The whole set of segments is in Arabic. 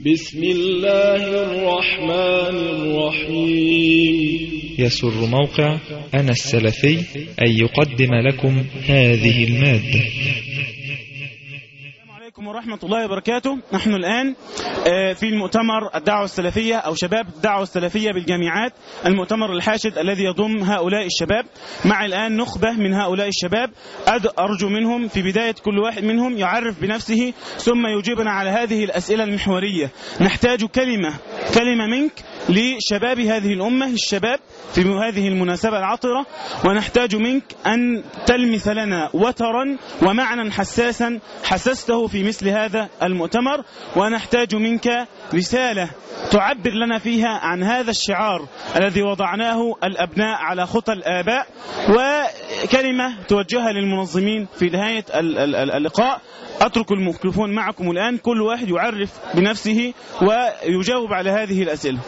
بسم الله الرحمن الرحيم. يسر موقع أنا السلفي أن يقدم لكم هذه المادة. السلام عليكم ورحمة الله وبركاته. نحن الآن في المؤتمر الدعوة السلفية أو شباب الدعوة السلفية بالجامعات، المؤتمر الحاشد الذي يضم هؤلاء الشباب. مع الآن نخبة من هؤلاء الشباب، أرجو منهم في بداية كل واحد منهم يعرف بنفسه ثم يجيبنا على هذه الأسئلة المحورية. نحتاج كلمة منك لشباب هذه الأمة الشباب في هذه المناسبة العطرة، ونحتاج منك أن تلمس لنا وترا ومعنى حساسا حسسته في مثل هذا المؤتمر، ونحتاج منك رسالة تعبر لنا فيها عن هذا الشعار الذي وضعناه الأبناء على خطى الآباء، وكلمة توجهها للمنظمين في نهاية اللقاء. أترك الميكروفون معكم الآن، كل واحد يعرف بنفسه ويجاوب على هذه الأسئلة.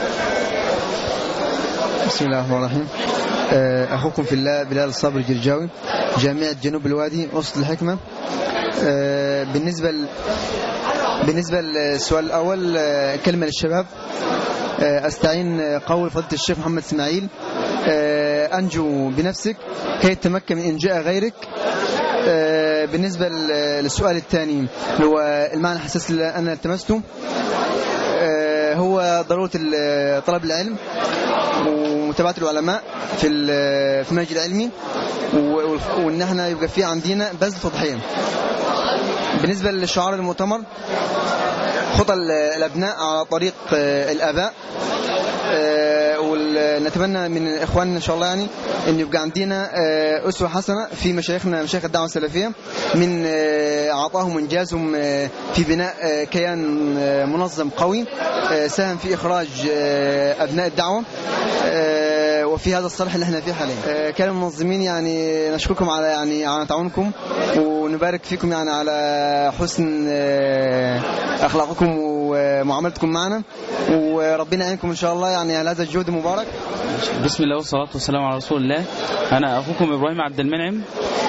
بسم الله الرحمن الرحيم. أخوكم في الله بلال الصابر الجرجاوي، جامعة جنوب الوادي وسط الحكمة. بالنسبة للسؤال الأول، كلمة للشباب. أستعين قول فضيلة الشيخ محمد إسماعيل: أنجو بنفسك كي تتمكن من إنجاء غيرك. بالنسبة للسؤال الثاني هو المعنى الحساس اللي أنا التمسته، هو ضرورة طلب العلم ومتابعة العلماء في المنهج العلمي، وإن احنا يبقى في عندنا بذل تضحية. بالنسبة لشعار المؤتمر: خطى الأبناء على طريق الآباء. ونتمنى من إخواننا إن شاء الله يعني أن يبقى عندنا أسوة حسنة في مشايخنا مشايخ الدعوة السلفية، من عطاهم إنجازهم في بناء كيان منظم قوي ساهم في إخراج أبناء الدعوة وفي هذا الصالح اللي احنا فيه حاليا. كان المنظمين يعني نشكركم على تعاونكم، ونبارك فيكم يعني على حسن أخلاقكم ومعاملتكم معنا، وربنا يعينكم إن شاء الله يعني على هذا الجهد المبارك. بسم الله والصلاة والسلام على رسول الله. أنا أخوكم إبراهيم عبد المنعم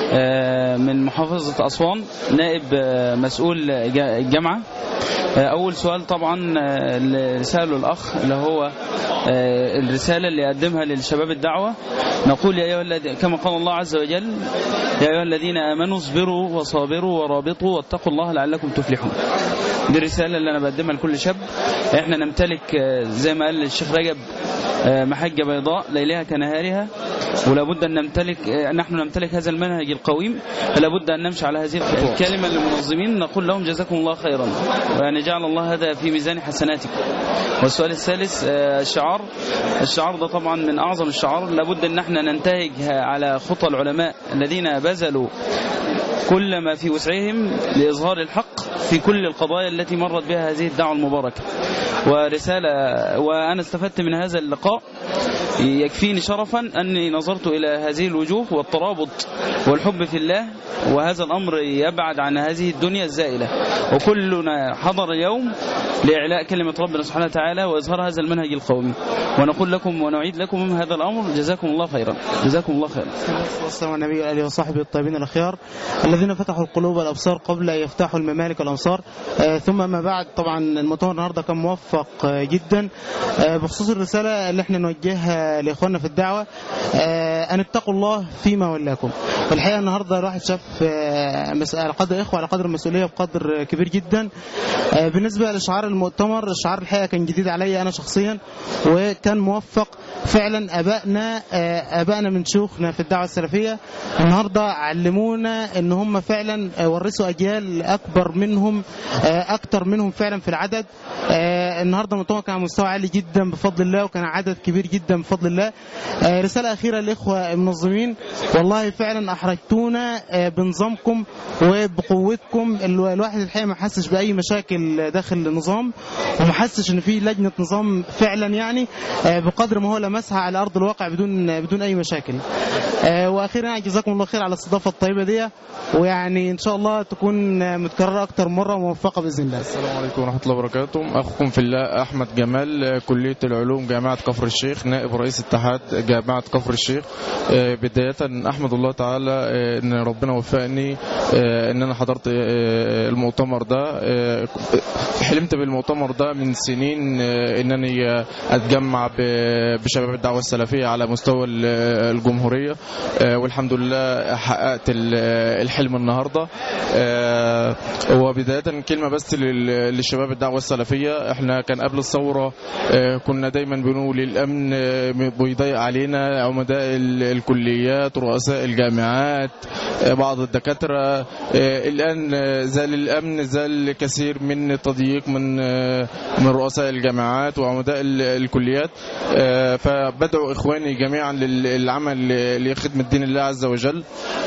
من محافظة أسوان، نائب مسؤول الجامعة. أول سؤال طبعا اللي سأله الأخ اللي هو الرسالة اللي قدمها للشباب الدعوة، نقول يا أيها الذين، كما قال الله عز وجل: يا أيها الذين آمنوا اصبروا وصابروا ورابطوا واتقوا الله لعلكم تفلحون. دي الرسالة اللي أنا بقدمها لكل شاب. إحنا نمتلك زي ما قال الشيخ رجب محجة بيضاء ليلها كنهارها، ولا بد أن نحن نمتلك هذا المنهج القويم، فلا بد أن نمشي على هذه الكلمة للمنظمين. نقول لهم جزاكم الله خيرا، وأن جعل الله هذا في ميزان حسناتكم. والسؤال الثالث الشعار ده طبعا من أعظم الشعار، لابد أن احنا ننتهج على خطى العلماء الذين بذلوا كل ما في وسعهم لإظهار الحق في كل القضايا التي مرت بها هذه الدعوة المباركة. ورسالة، وأنا استفدت من هذا اللقاء يكفيني شرفا أني نظرت إلى هذه الوجوه والترابط والحب في الله، وهذا الأمر يبعد عن هذه الدنيا الزائلة، وكلنا حضر اليوم لإعلاء كلمة ربنا سبحانه وتعالى وإظهار هذا المنهج القومي. ونقول لكم ونعيد لكم هذا الأمر: جزاكم الله خيرا، جزاكم الله خيرا. والسلام على النبي وآله وصحبه الطيبين الأخيار الذين فتحوا القلوب والأبصار قبل أن يفتحوا الممالك والأمصار. ثم ما بعد، طبعا المؤتمر النهارده كان موفق جدا. بخصوص الرسالة اللي احنا نوجهها لإخواننا في الدعوة، أن اتقوا الله فيما ولاكم. والحقيقة النهارده الواحد شاف على قدر إخوة، على قدر المسؤولية بقدر كبير جدا. بالنسبة لشعار المؤتمر، الشعار الحقيقة كان جديد علي أنا شخصيا، وكان موفق فعلا. أبائنا من شيوخنا في الدعوة السلفية النهارده علمونا ان هم فعلا ورثوا اجيال اكبر منهم، اكتر منهم فعلا في العدد. النهارده المؤتمر كان على مستوى عالي جدا بفضل الله، وكان عدد كبير جدا بفضل الله. رسالة أخيرة للإخوة المنظمين: والله فعلا أحرجتونا بنظامكم وبقوتكم. الواحد الحقيقة ما حسش بأي مشاكل داخل النظام، وما حسش ان في لجنة نظام فعلا يعني بقدر ما هو لمسها على أرض الواقع بدون أي مشاكل. وأخيرا جزاكم الله خير على الاستضافة الطيبة دي، ويعني إن شاء الله تكون متكررة أكتر مرة وموفقة بإذن الله. السلام عليكم ورحمة الله وبركاته. أخوكم في الله أحمد جمال، كلية العلوم جامعة كفر الشيخ، نائب رئيس اتحاد جامعة كفر الشيخ. بداية أحمد الله تعالى أن ربنا وفقني إخواني إن أنا حضرت المؤتمر ده. حلمت بالمؤتمر ده من سنين إنني أتجمع بشباب الدعوة السلفية على مستوى الجمهورية، والحمد لله حققت الحلم النهاردة. وبداية كلمة بس للشباب الدعوة السلفية. احنا كان قبل الثورة كنا دايما بنقول الأمن بيضيق علينا، عمداء الكليات، رؤساء الجامعات، بعض الدكاترة. الآن زال الأمن، زال كثير من التضييق من رؤساء الجامعات وعمداء الكليات. فبدعو إخواني جميعا للعمل لخدمة دين الله عز وجل،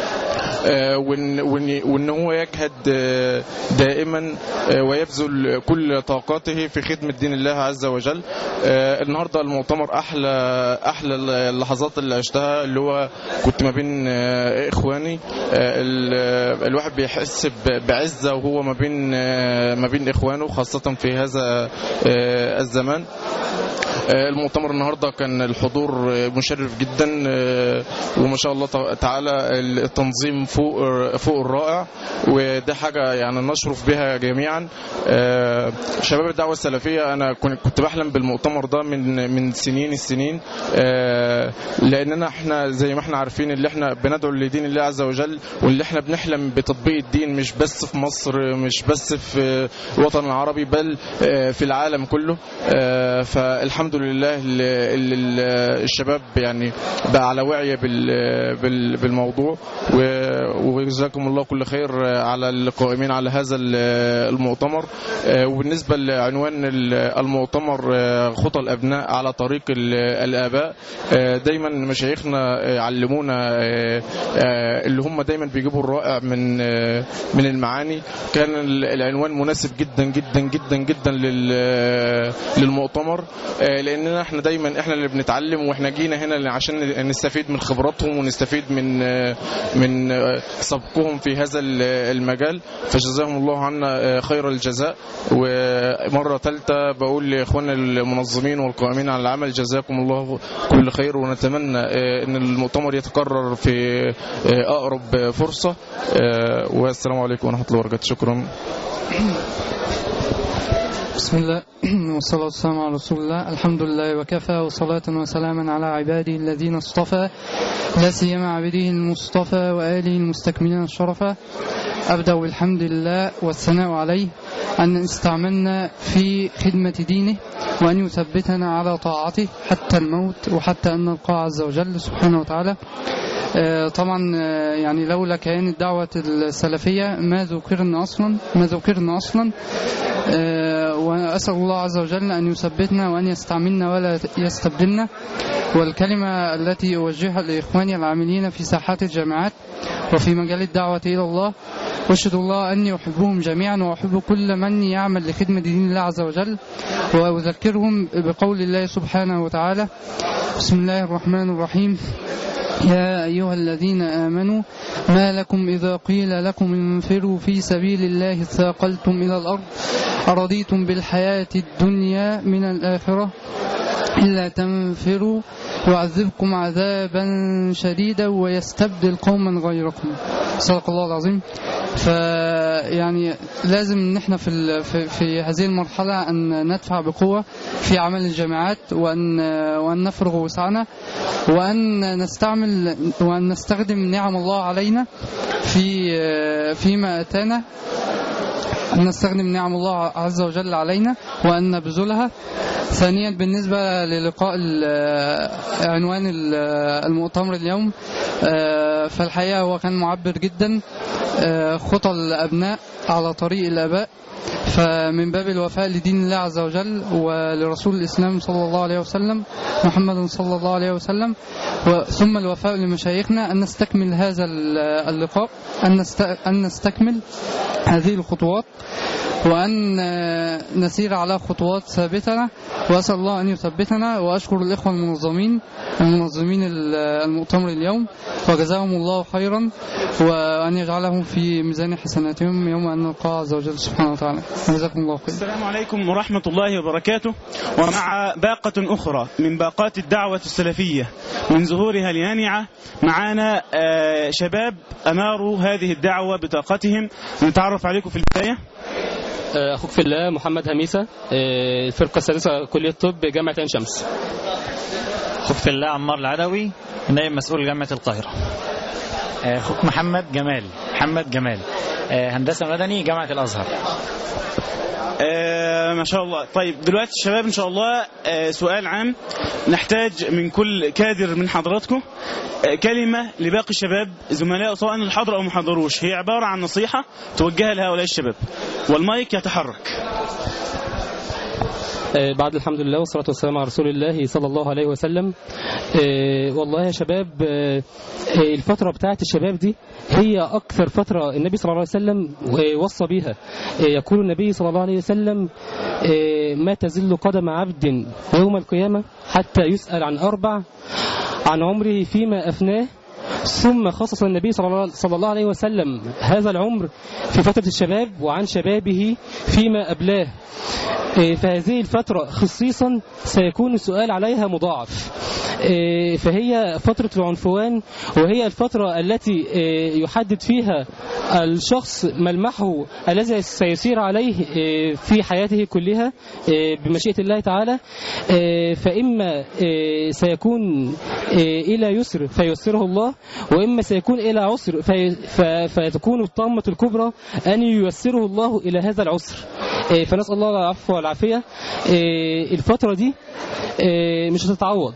وإن هو يجهد دائما ويبذل كل طاقاته في خدمة دين الله عز وجل. النهاردة المؤتمر أحلى اللحظات اللي عشتها، اللي هو كنت ما بين إخواني. الواحد بيحس بعزة وهو ما بين إخوانه، خاصة في هذا الزمان. المؤتمر النهاردة كان الحضور مشرف جدا، وما شاء الله تعالى التنظيم فوق الرائع، وده حاجة يعني نشرف بها جميعا. شباب الدعوة السلفية أنا كنت بحلم بالمؤتمر ده من السنين، لأننا احنا زي ما احنا عارفين اللي احنا بندعو لدين الله عز وجل، واللي احنا بنحلم بتطبيق الدين مش بس في مصر، مش بس في الوطن العربي، بل في العالم كله. فالحمد لله الشباب يعني بقى على وعي بالموضوع، وجزاكم الله كل خير على القائمين على هذا المؤتمر. وبالنسبة لعنوان المؤتمر خطى الأبناء على طريق الآباء، دايما مشايخنا علمونا اللي هم دايما بيجيبوا الرائع من المعاني. كان العنوان مناسب جدا جدا جدا جدا للمؤتمر، لأننا احنا دايما احنا اللي بنتعلم، واحنا جينا هنا عشان نستفيد من خبراتهم ونستفيد من سبقهم في هذا المجال. فجزاهم الله عنا خير الجزاء. ومرة ثالثة بقول لإخواننا المنظمين والقائمين على العمل جزاكم الله كل خير، ونتمنى ان المؤتمر يتكرر في أقرب فرصة. والسلام عليكم ورحمة الله وبركاته. شكرا. بسم الله والصلاة والسلام على رسول الله. الحمد لله وكفى، وصلاة وسلاما على عباده الذين اصطفى، لا سيما عبده المصطفى وآله المستكملين الشرفة. أبدأ بالحمد لله والثناء عليه أن استعملنا في خدمة دينه، وأن يثبتنا على طاعته حتى الموت، وحتى أن نلقاه عز وجل سبحانه وتعالى. طبعا يعني لولا كيان الدعوة السلفية ما ذكرنا أصلا. وأسأل الله عز وجل أن يثبتنا وأن يستعملنا ولا يستبدلنا. والكلمة التي أوجهها لإخواني العاملين في ساحات الجامعات وفي مجال الدعوة إلى الله، وأشهد الله أني أحبهم جميعا، وأحب كل من يعمل لخدمة دين الله عز وجل. وأذكرهم بقول الله سبحانه وتعالى: بسم الله الرحمن الرحيم: يا أيها الذين آمنوا ما لكم إذا قيل لكم انفروا في سبيل الله ثاقلتم إلى الأرض أرضيتم بالحياة الدنيا من الآخرة إلا تنفروا يعذبكم عذابا شديدا ويستبدل قوما غيركم. صدق الله العظيم. فيعني لازم ان احنا في هذه المرحلة ان ندفع بقوة في عمل الجامعات، وان نفرغ وسعنا، وان نستخدم نعم الله علينا فيما اتانا، أن نستخدم نعم الله عز وجل علينا وأن نبذلها. ثانيا بالنسبة للقاء عنوان المؤتمر اليوم، فالحقيقة هو كان معبر جدا. خطى الأبناء على طريق الآباء، فمن باب الوفاء لدين الله عز وجل ولرسول الإسلام صلى الله عليه وسلم محمد صلى الله عليه وسلم، ثم الوفاء لمشايخنا أن نستكمل هذا اللقاء، أن نستكمل هذه الخطوات، وأن نسير على خطوات ثابتة، وأسأل الله أن يثبتنا. وأشكر الإخوة المنظمين المؤتمر اليوم، وجزاهم الله خيرا. وأن يجعله في ميزان حسناتهم يوم أن نلقاه عز وجل سبحانه وتعالى. جزاكم الله خير. السلام عليكم ورحمة الله وبركاته. ومع باقة أخرى من باقات الدعوة السلفية من زهورها اليانعة معانا شباب أناروا هذه الدعوة بطاقتهم. نتعرف عليكم في البداية. أخوك في الله محمد هميسة، الفرقة السادسة كلية الطب جامعة عين شمس. أخوك في الله عمار العدوي، نائب مسؤول جامعة القاهرة. أخوك محمد جمال هندسة مدني جامعة الأزهر. ما شاء الله. طيب دلوقتي الشباب إن شاء الله سؤال عام نحتاج من كل كادر من حضراتكم كلمة لباقي الشباب زملاء سواء الحضر أو محضروش، هي عبارة عن نصيحة توجهها لهؤلاء الشباب، والمايك يتحرك. بعد الحمد لله والصلاة والسلام على رسول الله صلى الله عليه وسلم. والله يا شباب، الفترة بتاعت الشباب دي هي أكثر فترة النبي صلى الله عليه وسلم وصى بيها. يقول النبي صلى الله عليه وسلم: ما تزل قدم عبد يوم القيامة حتى يسأل عن 4: عن عمره فيما أفناه. ثم خصص النبي صلى الله عليه وسلم هذا العمر في فترة الشباب وعن شبابه فيما أبلاه. فهذه الفترة خصيصا سيكون السؤال عليها مضاعف، فهي فترة العنفوان، وهي الفترة التي يحدد فيها الشخص ملمحه الذي سيسير عليه في حياته كلها بمشيئة الله تعالى. فإما سيكون إلى يسر فيسره الله، وإما سيكون إلى عسر فتكون الطامة الكبرى أن ييسره الله إلى هذا العسر. فنسأل الله العفو والعافية. الفترة دي مش هتتعوض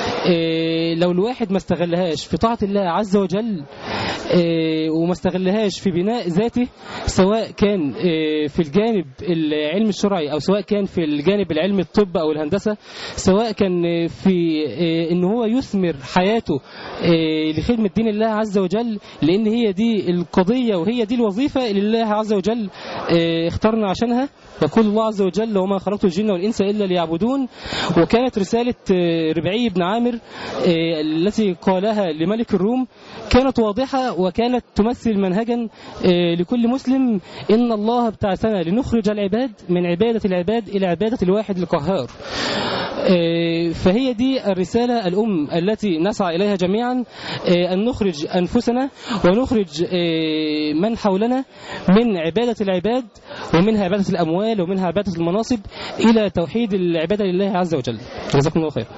لو الواحد ما استغلهاش في طاعة الله عز وجل، وما استغلهاش في بناء ذاته، سواء كان في الجانب العلم الشرعي أو سواء كان في الجانب العلم الطب أو الهندسة، سواء كان في إن هو يثمر حياته لخدمة دين الله عز وجل، لأن هي دي القضية وهي دي الوظيفة اللي الله عز وجل اختارنا عشانها. يقول الله عز وجل: وما خلقت الجن والإنس إلا ليعبدون. وكانت رسالة ربعي بن عامر التي قالها لملك الروم كانت واضحة وكانت تمثل منهجا لكل مسلم: إن الله ابتعثنا لنخرج العباد من عبادة العباد إلى عبادة الواحد القهار. فهي دي الرسالة الأم التي نسعى إليها جميعا، أن نخرج أنفسنا ونخرج من حولنا من عبادة العباد، ومنها عبادة الأموال ومنها عبادة المناصب، إلى توحيد العبادة لله عز وجل. جزاكم الله خير.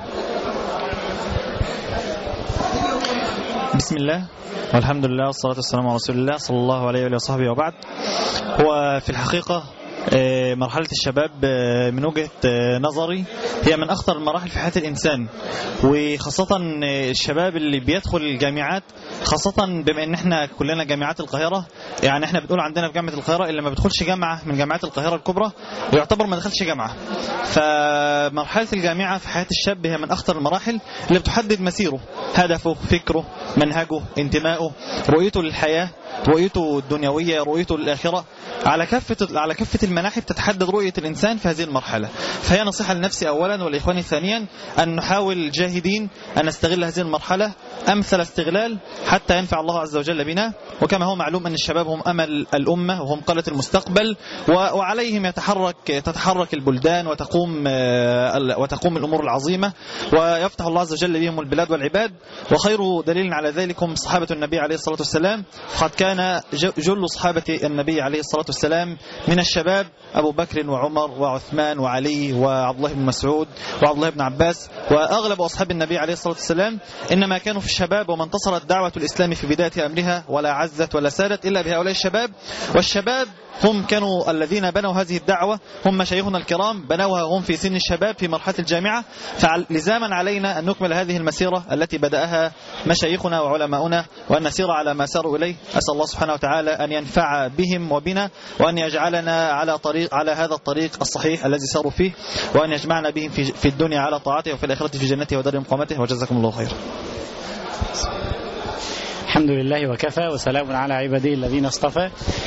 بسم الله والحمد لله والصلاة والسلام على رسول الله صلى الله عليه وآله وصحبه وبعد. هو في الحقيقة مرحلة الشباب من وجهة نظري هي من أخطر المراحل في حياة الإنسان، وخاصة الشباب اللي بيدخل الجامعات، خاصة بما ان احنا كلنا جامعات القاهرة. يعني احنا بنقول عندنا في جامعة القاهرة اللي ما بيدخلش جامعة من جامعات القاهرة الكبرى يعتبر ما دخلش جامعة. فمرحلة الجامعة في حياة الشاب هي من أخطر المراحل اللي بتحدد مسيره، هدفه، فكره، منهجه، انتمائه، رؤيته للحياة، رؤيته الدنيوية، رؤيته للآخرة. على كافة المناحي تتحدد رؤية الإنسان في هذه المرحلة. فهي نصيحة لنفسي أولا ولإخواني ثانيا أن نحاول جاهدين أن نستغل هذه المرحلة أمثل استغلال حتى ينفع الله عز وجل بنا. وكما هو معلوم أن الشباب هم أمل الأمة وهم قلة المستقبل، وعليهم تتحرك البلدان وتقوم الأمور العظيمة، ويفتح الله عز وجل بهم البلاد والعباد. وخير دليل على ذلك هم صحابة النبي عليه الصلاة والسلام. قد كان جل صحابة النبي عليه الصلاة والسلام من الشباب أبو بكر وعمر وعثمان وعلي وعبد الله بن مسعود وعبد الله بن عباس، وأغلب أصحاب النبي عليه الصلاة والسلام إنما كانوا في الشباب، وما انتصرت دعوة الإسلام في بداية أمرها ولا عزت ولا سادت إلا بهؤلاء الشباب. والشباب هم كانوا الذين بنوا هذه الدعوة، هم مشايخنا الكرام بنوها هم في سن الشباب في مرحلة الجامعة. فلزاما علينا أن نكمل هذه المسيرة التي بدأها مشايخنا وعلماؤنا، وأن نسير على ما ساروا إليه. أسأل الله سبحانه وتعالى أن ينفع بهم وبنا، وأن يجعلنا على هذا الطريق الصحيح الذي ساروا فيه، وأن يجمعنا بهم في الدنيا على طاعته وفي الآخرة في جنته ودار مقامته. وجزاكم الله خير. الحمد لله وكفى وسلام على عباده الذين اصطفى.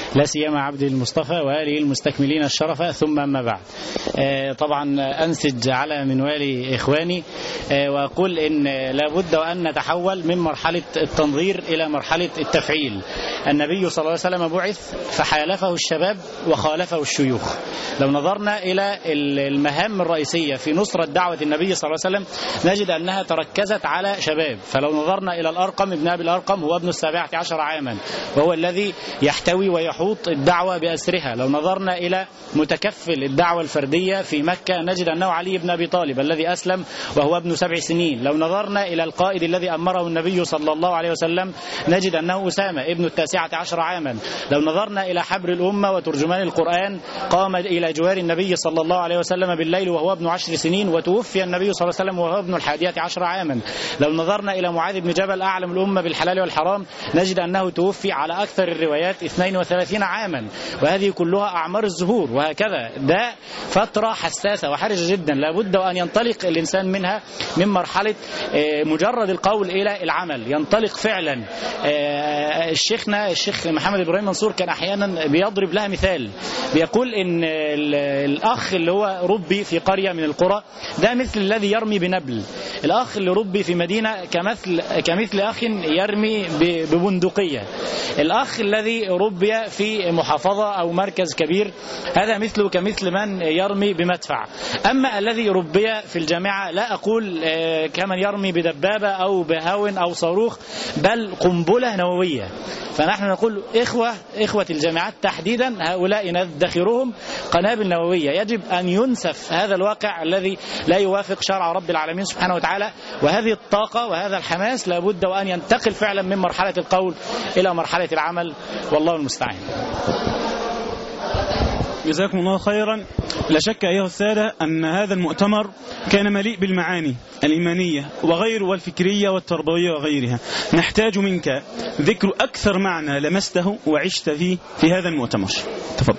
لا سيما عبد المصطفى وآله المستكملين الشرف، ثم أما بعد. طبعا أنسج على منوال إخواني وأقول إن لابد وأن نتحول من مرحلة التنظير إلى مرحلة التفعيل. النبي صلى الله عليه وسلم بعث فحالفه الشباب وخالفه الشيوخ. لو نظرنا إلى المهام الرئيسية في نصرة دعوة النبي صلى الله عليه وسلم نجد أنها تركزت على شباب. فلو نظرنا إلى الأرقم ابن أبي الأرقم هو ابن 17 عاما وهو الذي يحتوي ويحوط الدعوة بأسرها. لو نظرنا إلى متكفل الدعوة الفردية في مكة نجد أنه علي بن أبي طالب الذي أسلم وهو ابن 7 سنين. لو نظرنا إلى القائد الذي أمره النبي صلى الله عليه وسلم نجد أنه أسامة ابن 19 عاما. لو نظرنا إلى حبر الأمة وترجمان القرآن قام إلى جوار النبي صلى الله عليه وسلم بالليل وهو ابن 10 سنين وتوفي النبي صلى الله عليه وسلم وهو ابن 11 عاما. لو نظرنا إلى معاذ بن جبل أعلم الأمة بالحلال والحرام نجد أنه توفي على أكثر الروايات 32 عاما. وهذه كلها أعمار الزهور. وهكذا ده فترة حساسة وحرجة جدا لابد أن ينطلق الإنسان منها من مرحلة مجرد القول إلى العمل، ينطلق فعلا. الشيخ محمد إبراهيم منصور كان أحيانا بيضرب لها مثال، بيقول إن الأخ اللي هو ربي في قرية من القرى ده مثل الذي يرمي بنبل. الأخ اللي ربي في مدينة كمثل أخ يرمي ببندقية. الأخ الذي ربي في محافظة أو مركز كبير هذا مثله كمثل من يرمي بمدفع. أما الذي ربي في الجامعة لا أقول كمن يرمي بدبابة أو بهاون أو صاروخ بل قنبلة نووية. فنحن نقول إخوة الجامعات تحديدا هؤلاء ندخرهم قنابل نووية. يجب أن ينسف هذا الواقع الذي لا يوافق شرع رب العالمين سبحانه وتعالى. وهذه الطاقة وهذا الحماس لابد وأن ينتقل فعلا من مرحلة القول إلى مرحلة العمل، والله المستعان. جزاكم الله خيرا. لا شك أيها السادة أن هذا المؤتمر كان مليء بالمعاني الإيمانية وغير والفكرية والتربوية وغيرها. نحتاج منك ذكر أكثر معنى لمسته وعشت فيه في هذا المؤتمر. تفضل.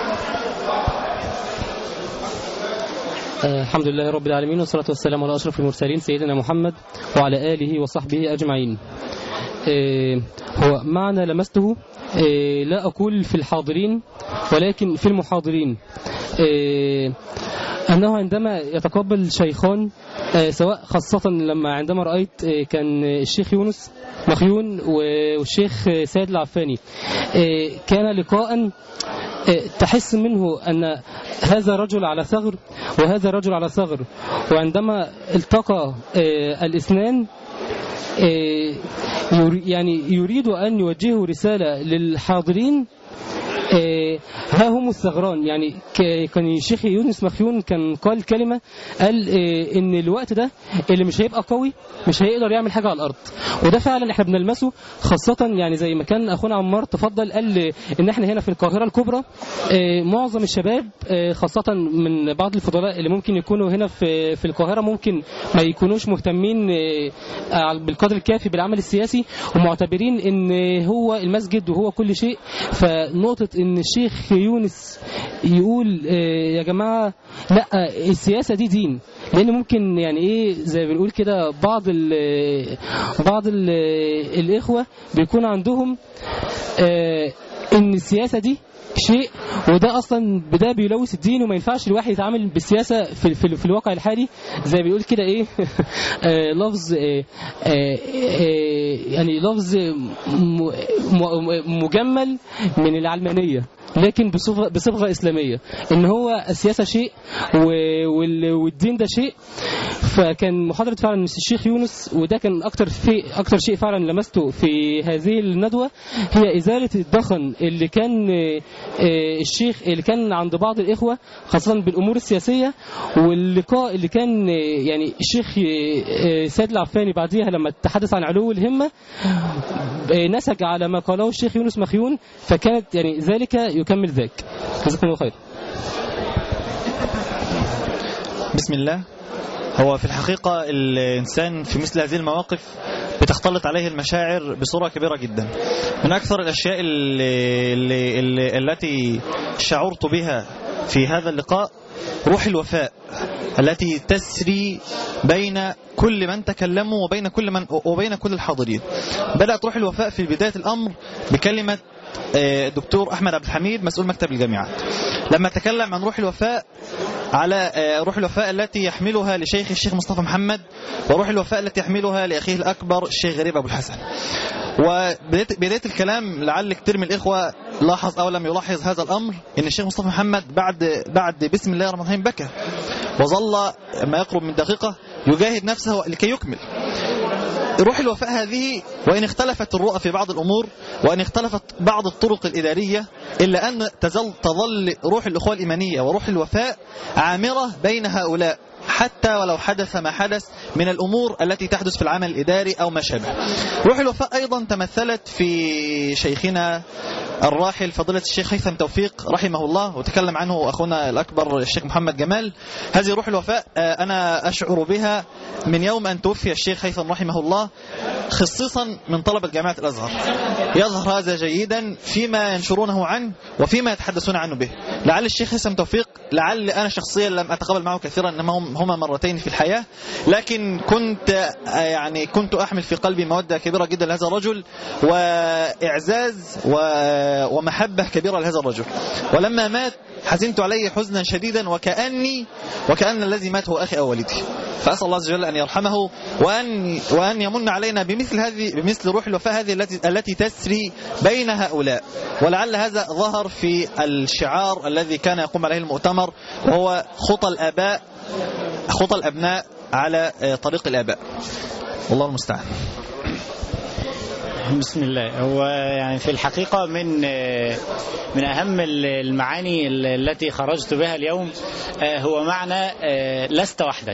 الحمد لله رب العالمين والصلاة والسلام على أشرف المرسلين سيدنا محمد وعلى آله وصحبه أجمعين. هو معنى لمسته لا أقول في الحاضرين ولكن في المحاضرين، أنه عندما يتقبل شيخان سواء خاصة لما عندما رأيت كان الشيخ يونس مخيون والشيخ سيد العفاني كان لقاء تحس منه أن هذا رجل على ثغر وهذا رجل على ثغر. وعندما التقى الاثنان يعني يريد أن يوجهوا رسالة للحاضرين ها هم الثغران. يعني كان الشيخ يونس مخيون كان قال كلمة، قال ان الوقت ده اللي مش هيبقى قوي مش هيقدر يعمل حاجة على الأرض. وده فعلا احنا بنلمسه، خاصة يعني زي ما كان أخونا عمار تفضل قال ان احنا هنا في القاهرة الكبرى معظم الشباب خاصة من بعض الفضلاء اللي ممكن يكونوا هنا في القاهرة ممكن ما يكونوش مهتمين بالقدر الكافي بالعمل السياسي ومعتبرين ان هو المسجد وهو كل شيء. فنقطة ان الشيخ يونس يقول يا جماعة لا السياسة دي دين، لان ممكن يعني ايه زي بنقول كده بعض الاخوة بيكون عندهم ان السياسة دي شيء وده اصلا ده بيلوث الدين وما ينفعش الواحد يتعامل بالسياسه في الواقع الحالي. زي بيقول كده ايه لفظ يعني لفظ مجمل من العلمانيه لكن بصبغه اسلاميه، ان هو السياسه شيء والدين ده شيء. فكان محاضره فعلا الشيخ يونس، وده كان اكتر شيء فعلا لمسته في هذه الندوه، هي ازاله الدخن اللي كان الشيخ اللي كان عند بعض الاخوه خاصه بالامور السياسيه. واللقاء اللي كان يعني الشيخ سيد العفاني بعديها لما تحدث عن علو الهمه نسج على ما قاله الشيخ يونس مخيون، فكانت يعني ذلك يكمل ذاك. جزاكم الله خير. بسم الله. هو في الحقيقة الإنسان في مثل هذه المواقف بتختلط عليه المشاعر بصورة كبيرة جدا. من أكثر الأشياء التي شعرت بها في هذا اللقاء روح الوفاء التي تسري بين كل من تكلموا وبين كل الحاضرين. بدأت روح الوفاء في بداية الأمر بكلمة الدكتور أحمد عبد الحميد مسؤول مكتب الجامعات لما تكلم عن روح الوفاء، على روح الوفاء التي يحملها لشيخ الشيخ مصطفى محمد، وروح الوفاء التي يحملها لأخيه الأكبر الشيخ غريب أبو الحسن. وبداية الكلام لعل كتير من الإخوة لاحظ أو لم يلاحظ هذا الأمر، إن الشيخ مصطفى محمد بعد بسم الله الرحمن الرحيم بكى، وظل ما يقرب من دقيقة يجاهد نفسه لكي يكمل. روح الوفاء هذه وإن اختلفت الرؤى في بعض الأمور، وإن اختلفت بعض الطرق الإدارية، إلا أن تظل روح الأخوة الإيمانية وروح الوفاء عامرة بين هؤلاء، حتى ولو حدث ما حدث من الأمور التي تحدث في العمل الإداري أو ما شابه. روح الوفاء أيضا تمثلت في شيخنا الراحل فضيلة الشيخ هيثم توفيق رحمه الله، وتكلم عنه أخونا الأكبر الشيخ محمد جمال. هذه روح الوفاء أنا أشعر بها من يوم أن توفي الشيخ هيثم رحمه الله، خصيصا من طلبة جامعة الأزهر. يظهر هذا جيدا فيما ينشرونه عنه وفيما يتحدثون عنه به. لعل الشيخ هيثم توفيق، لعل أنا شخصيا لم أتقابل معه كثيرا، إنما هما مرتين في الحياة، لكن كنت أحمل في قلبي مودة كبيرة جدا لهذا الرجل، وإعزاز ومحبة كبيرة لهذا الرجل. ولما مات حزنت عليه حزنا شديدا، وكأن الذي مات هو أخي أو والدي. فأسأل الله عز وجل أن يرحمه وأن يمن علينا بمثل روح الوفاء هذه التي تسري بين هؤلاء. ولعل هذا ظهر في الشعار الذي كان يقوم عليه المؤتمر، وهو خطى الأبناء على طريق الآباء. والله المستعان. بسم الله. هو يعني في الحقيقة من أهم المعاني التي خرجت بها اليوم هو معنى لست وحدك.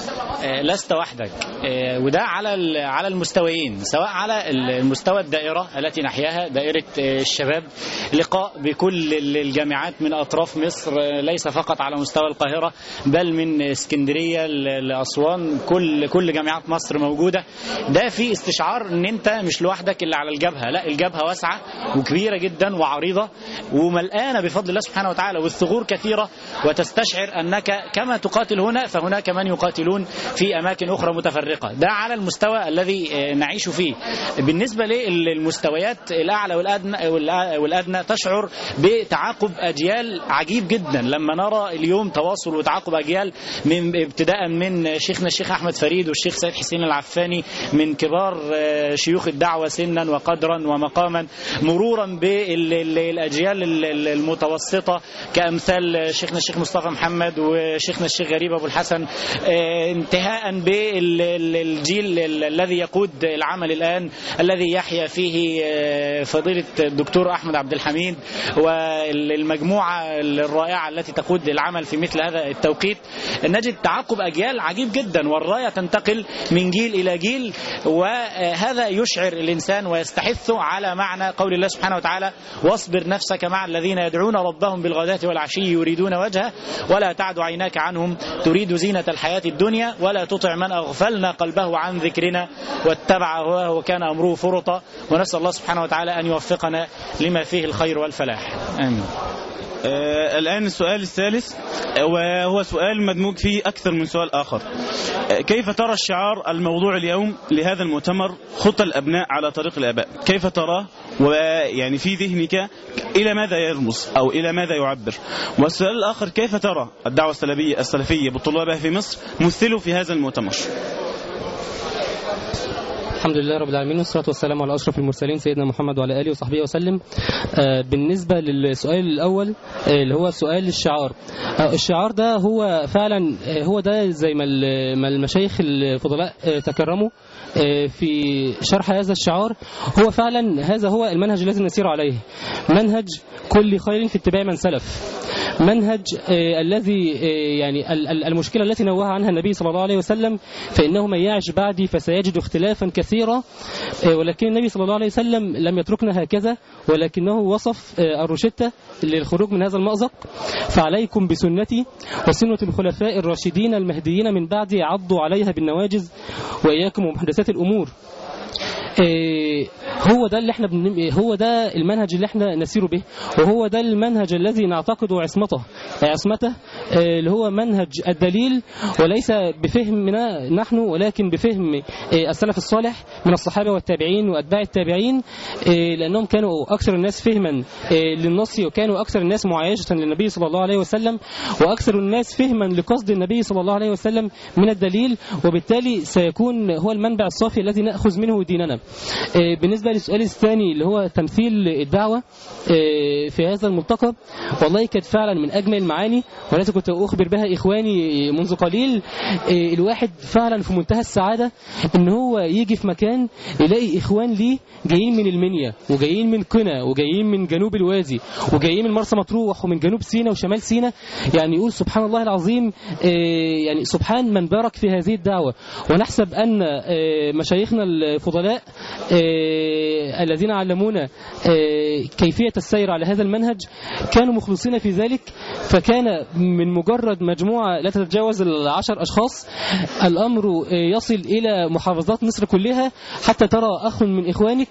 لست وحدك، وده على المستويين، سواء على المستوى الدائرة التي نحياها، دائرة الشباب، لقاء بكل الجامعات من أطراف مصر، ليس فقط على مستوى القاهرة بل من اسكندرية لأسوان، كل جامعات مصر موجودة. ده في استشعار ان انت مش لوحدك اللي على الجبهة، لا، الجبهة واسعة وكبيرة جدا وعريضة وملآنة بفضل الله سبحانه وتعالى، والثغور كثيرة، وتستشعر أنك كما تقاتل هنا فهناك من يقاتلون في أماكن أخرى متفرقة. ده على المستوى الذي نعيش فيه. بالنسبة للمستويات الأعلى والأدنى تشعر بتعاقب أجيال عجيب جدا، لما نرى اليوم تواصل وتعاقب أجيال ابتداء من شيخنا الشيخ أحمد فريد والشيخ سيد حسين العفاني، من كبار شيوخ الدعوة سنا وقدرا ومقاما، مرورا بالأجيال المتوسطة كأمثال شيخنا الشيخ مصطفى محمد وشيخنا الشيخ غريب أبو الحسن، انتهاء بالجيل الذي يقود العمل الآن، الذي يحيا فيه فضيلة الدكتور أحمد عبد الحميد والمجموعة الرائعة التي تقود العمل في مثل هذا التوقيت. نجد تعاقب أجيال عجيب جدا، والراية تنتقل من جيل إلى جيل، وهذا يشعر الإنسان ويستحث على معنى قول الله سبحانه وتعالى: واصبر نفسك مع الذين يدعون ربهم بالغداة والعشي يريدون وجهه ولا تعد عيناك عنهم تريد زينة الحياة الدنيا ولا تطع من أغفلنا قلبه عن ذكرنا واتبع هواه وكان أمره فرطا. ونسأل الله سبحانه وتعالى أن يوفقنا لما فيه الخير والفلاح. آمين. الآن السؤال الثالث، وهو سؤال مدموج فيه أكثر من سؤال آخر. كيف ترى الشعار الموضوع اليوم لهذا المؤتمر خطى الأبناء على طريق الآباء؟ كيف تراه؟ ويعني في ذهنك إلى ماذا يرمز أو إلى ماذا يعبر؟ والسؤال الآخر، كيف ترى الدعوة السلفية بطلابها في مصر مثلوا في هذا المؤتمر؟ الحمد لله رب العالمين، والصلاة والسلام على أشرف المرسلين سيدنا محمد وعلى آله وصحبه وسلم. بالنسبة للسؤال الأول اللي هو سؤال الشعار ده هو فعلا هو ده زي ما المشايخ الفضلاء تكرموا في شرح هذا الشعار. هو فعلا هذا هو المنهج الذي نسير عليه، منهج كل خير في اتباع من سلف، منهج الذي يعني المشكلة التي نوه عنها النبي صلى الله عليه وسلم: فإنه من يعش بعدي فسيجد اختلافا كثيرا. ولكن النبي صلى الله عليه وسلم لم يتركنا هكذا، ولكنه وصف الروشتة للخروج من هذا المأزق: فعليكم بسنتي وسنة الخلفاء الراشدين المهديين من بعدي عضوا عليها بالنواجذ وإياكم ومحدثات الأمور. هو ده اللي احنا هو ده المنهج اللي احنا نسير به، وهو ده المنهج الذي نعتقد عصمته اللي هو منهج الدليل، وليس بفهمنا نحن ولكن بفهم السلف الصالح من الصحابة والتابعين وأتباع التابعين، لأنهم كانوا أكثر الناس فهما للنص، وكانوا أكثر الناس معايشة للنبي صلى الله عليه وسلم، وأكثر الناس فهما لقصد النبي صلى الله عليه وسلم من الدليل، وبالتالي سيكون هو المنبع الصافي الذي نأخذ منه ديننا. بالنسبة للسؤال الثاني اللي هو تمثيل الدعوة في هذا الملتقى، والله كانت فعلا من أجمل المعاني والتي كنت أخبر بها إخواني منذ قليل. الواحد فعلا في منتهى السعادة إن هو يجي في مكان يلاقي إخوان ليه جايين من المنيا وجايين من قنا وجايين من جنوب الوادي وجايين من مرسى مطروح ومن جنوب سيناء وشمال سيناء، يعني يقول سبحان الله العظيم، يعني سبحان من بارك في هذه الدعوة. ونحسب أن مشايخنا الفضلاء الذين علمونا كيفية السير على هذا المنهج كانوا مخلصين في ذلك، فكان من مجرد مجموعة لا تتجاوز 10 أشخاص الأمر يصل إلى محافظات مصر كلها، حتى ترى أخ من إخوانك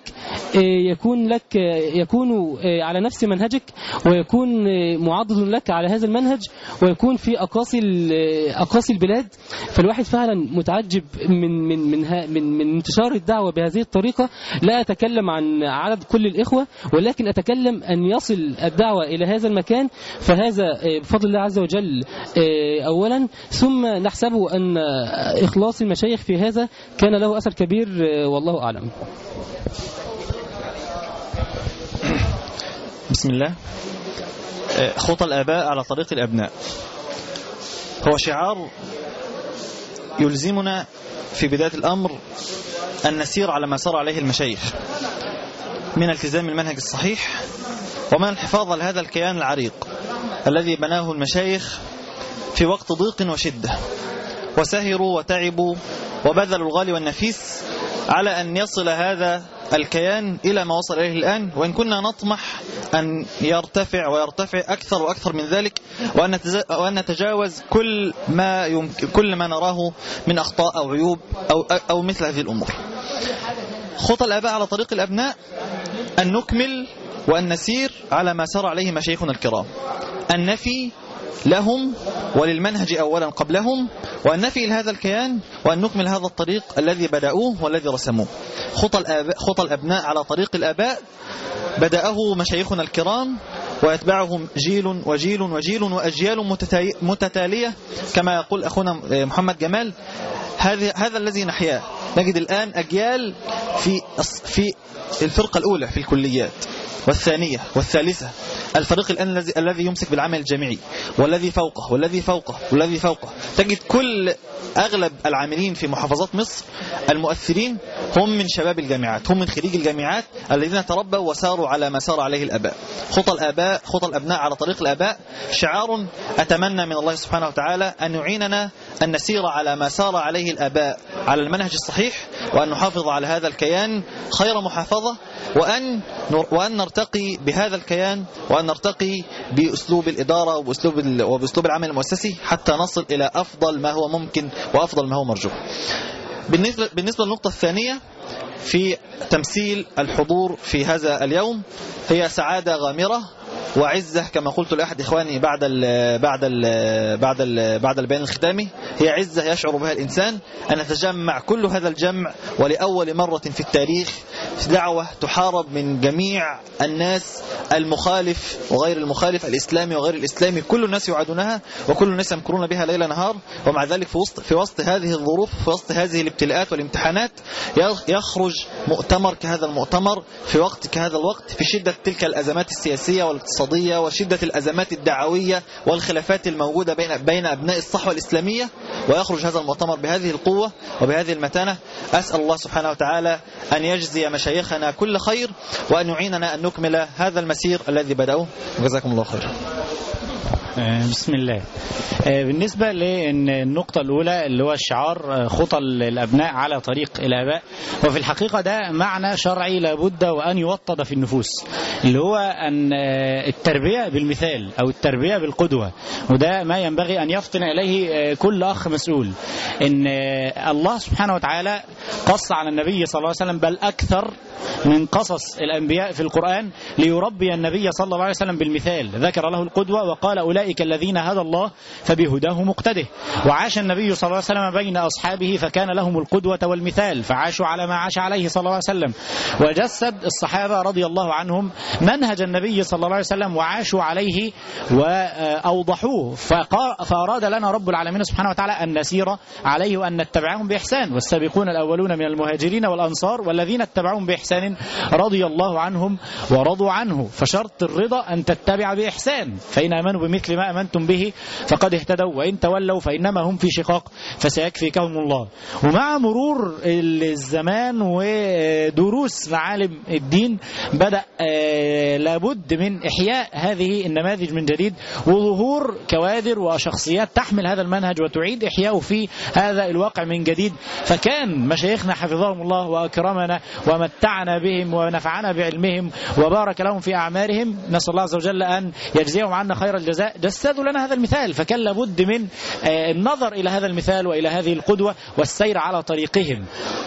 يكون على نفس منهجك ويكون معضد لك على هذا المنهج ويكون في أقاصي البلاد. فالواحد فعلا متعجب من انتشار الدعوة بهذه الطريقة. لا أتكلم عن عدد كل الإخوة، ولكن أتكلم أن يصل الدعوة إلى هذا المكان، فهذا بفضل الله عز وجل أولا، ثم نحسب أن إخلاص المشايخ في هذا كان له أثر كبير، والله أعلم. بسم الله. خطى الآباء على طريق الأبناء هو شعار يلزمنا في بداية الأمر أن نسير على ما سار عليه المشايخ من التزام المنهج الصحيح ومن الحفاظ على هذا الكيان العريق الذي بناه المشايخ في وقت ضيق وشدة، وسهروا وتعبوا وبذلوا الغالي والنفيس على أن يصل هذا الكيان إلى ما وصل إليه الآن، وإن كنا نطمح أن يرتفع ويرتفع أكثر وأكثر من ذلك، وأن نتجاوز كل ما نراه من أخطاء أو عيوب أو مثل هذه الأمور. خطى الآباء على طريق الأبناء أن نكمل وأن نسير على ما سار عليه مشايخنا الكرام، النفي لهم وللمنهج أولا قبلهم، وأن نفي لهذا الكيان وأن نكمل هذا الطريق الذي بدأوه والذي رسموه. خطى الأبناء على طريق الآباء بدأه مشايخنا الكرام ويتبعهم جيل وجيل وجيل وأجيال متتالية، كما يقول أخونا محمد جمال. هذا الذي نحياه. نجد الآن أجيال في الفرقة الأولى في الكليات والثانية والثالثة، الفريق الآن الذي يمسك بالعمل الجامعي والذي فوقه والذي فوقه والذي فوقه. تجد أغلب العاملين في محافظات مصر المؤثرين هم من شباب الجامعات، هم من خريج الجامعات الذين تربوا وساروا على ما سار عليه الآباء. خطى الأبناء على طريق الآباء شعار أتمنى من الله سبحانه وتعالى أن يعيننا أن نسير على ما سار عليه الآباء على المنهج الصحيح، وأن نحافظ على هذا الكيان خير محافظة، وأن نرتقي بهذا الكيان، وأن نرتقي بأسلوب الإدارة وبأسلوب العمل المؤسسي حتى نصل إلى أفضل ما هو ممكن وأفضل ما هو مرجو. بالنسبة للنقطة الثانية في تمثيل الحضور في هذا اليوم، هي سعادة غامرة وعزة كما قلت لأحد إخواني بعد البيان الختامي، هي عزة يشعر بها الإنسان أن نتجمع كل هذا الجمع ولأول مرة في التاريخ دعوة تحارب من جميع الناس، المخالف وغير المخالف، الإسلامي وغير الإسلامي، كل الناس يعادونها وكل الناس يمكرون بها ليل نهار. ومع ذلك في وسط هذه الظروف، في وسط هذه الابتلاءات والامتحانات، يخرج مؤتمر كهذا المؤتمر في وقت كهذا الوقت، في شدة تلك الأزمات السياسية والاقتصادية وشدة الأزمات الدعوية والخلافات الموجودة بين أبناء الصحوة الإسلامية، ويخرج هذا المؤتمر بهذه القوة وبهذه المتانة. أسأل الله سبحانه وتعالى أن يجزي مشايخنا كل خير، وأن يعيننا أن نكمل هذا المسير الذي بدأوه. جزاكم الله خيرا. بسم الله. بالنسبة للنقطة الأولى اللي هو الشعار خطى الأبناء على طريق الآباء، وفي الحقيقة ده معنى شرعي لابد وأن يوطد في النفوس، اللي هو أن التربية بالمثال أو التربية بالقدوة، وده ما ينبغي أن يفطن إليه كل أخ مسؤول. إن الله سبحانه وتعالى قص على النبي صلى الله عليه وسلم بل أكثر من قصص الأنبياء في القرآن ليربي النبي صلى الله عليه وسلم بالمثال، ذكر له القدوة وقال أولئك الذين هدى الله فبهداه مقتده. وعاش النبي صلى الله عليه وسلم بين أصحابه فكان لهم القدوة والمثال، فعاشوا على ما عاش عليه صلى الله عليه وسلم، وجسد الصحابة رضي الله عنهم منهج النبي صلى الله عليه وسلم وعاشوا عليه وأوضحوه، فأراد لنا رب العالمين سبحانه وتعالى أن نسير عليه وأن نتبعهم بإحسان. والسابقون الأولون من المهاجرين والأنصار والذين اتبعهم بإحسان رضي الله عنهم ورضوا عنه، فشرط الرضا أن تتبع بإحسان، فإن آمنوا بمثل ما آمنتم به فقد اهتدوا وإن تولوا فإنما هم في شقاق فسيكفيكهم الله. ومع مرور الزمان ودروس معالم الدين بدأ لابد من إحياء هذه النماذج من جديد، وظهور كوادر وشخصيات تحمل هذا المنهج وتعيد إحياءه في هذا الواقع من جديد. فكان مشايخنا حفظهم الله وأكرمنا ومتعنا بهم ونفعنا بعلمهم وبارك لهم في أعمارهم، نسأل الله عز وجل أن يجزيهم عنا خير الجزاء، جسدوا لنا هذا المثال، فكان لابد من النظر إلى هذا المثال وإلى هذه القدوة والسير على طريقهم.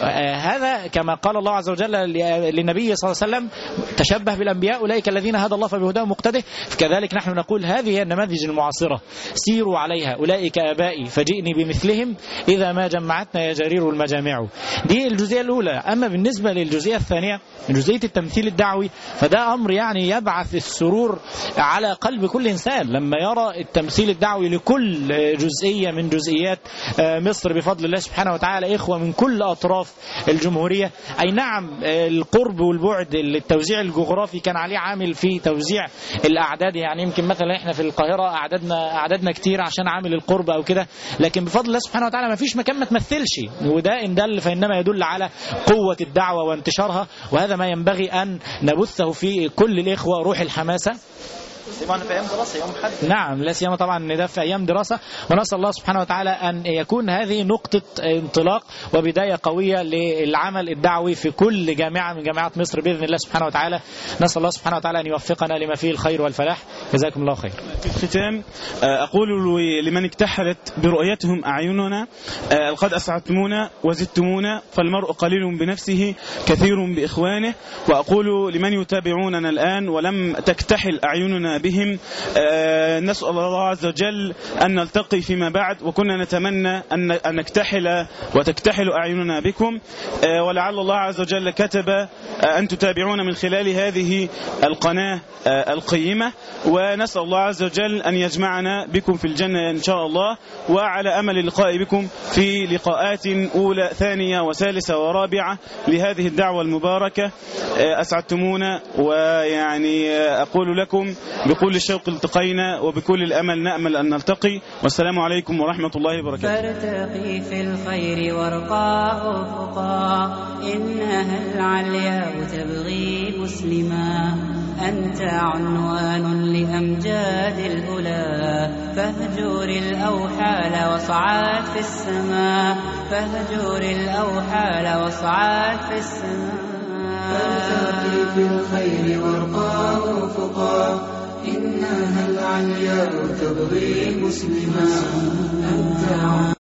هذا كما قال الله عز وجل للنبي صلى الله عليه وسلم تشبه بالأنبياء أولئك الذين هدى الله فبهداه مقتده، كذلك نحن نقول هذه هي النماذج المعاصرة سيروا عليها، أولئك آبائي فجئني بمثلهم إذا ما جمعتنا يا جرير المجامع. دي الجزئية الأولى. أما بالنسبة للجزئية الثانية جزئية التمثيل الدعوي، فده أمر يعني يبعث السرور على قلب كل إنسان لما يرى التمثيل الدعوي لكل جزئية من جزئيات مصر بفضل الله سبحانه وتعالى، إخوة من كل أطراف الجمهورية. أي نعم القرب والبعد، التوزيع الجغرافي كان عليه عامل في توزيع الأعداد، يعني يمكن مثلا إحنا في القاهرة أعدادنا كتير عشان عامل القرب أو كده، لكن بفضل الله سبحانه وتعالى ما فيش مكان ما تمثلش، وده إن دل فإنما يدل على قوة الدعوة وانتشارها، وهذا ما ينبغي أن نبثه في كل الإخوة، روح الحماسة. في أيام دراسة يوم حد. نعم لا سيما طبعا ان ده في ايام دراسه، ونسال الله سبحانه وتعالى ان يكون هذه نقطه انطلاق وبدايه قويه للعمل الدعوي في كل جامعه من جامعات مصر باذن الله سبحانه وتعالى. نسال الله سبحانه وتعالى ان يوفقنا لما فيه الخير والفلاح. جزاكم الله خير. في الختام اقول لمن اكتحلت برؤيتهم اعيننا لقد اسعدتمونا وزدتمونا، فالمرء قليل بنفسه كثير باخوانه. واقول لمن يتابعوننا الان ولم تكتحل اعيننا بهم نسأل الله عز وجل أن نلتقي فيما بعد، وكنا نتمنى أن نكتحل وتكتحل أعيننا بكم، ولعل الله عز وجل كتب أن تتابعون من خلال هذه القناة القيمة، ونسأل الله عز وجل أن يجمعنا بكم في الجنة إن شاء الله، وعلى أمل اللقاء بكم في لقاءات أولى ثانية وثالثة ورابعة لهذه الدعوة المباركة. أسعدتمونا، ويعني أقول لكم بكل الشوق التقينا وبكل الأمل نأمل أن نلتقي، والسلام عليكم ورحمة الله وبركاته. فارتقي في الخير وارقى أفقا، إنها العلياء تبغي مسلما، أنت عنوان لأمجاد الأولى، فاهجر الأوحال وصعد في السماء، فاهجر الأوحال وصعد في السماء. فارتقي في الخير وارقى أفقا، إنها العلياء تبغي مسلما، أنت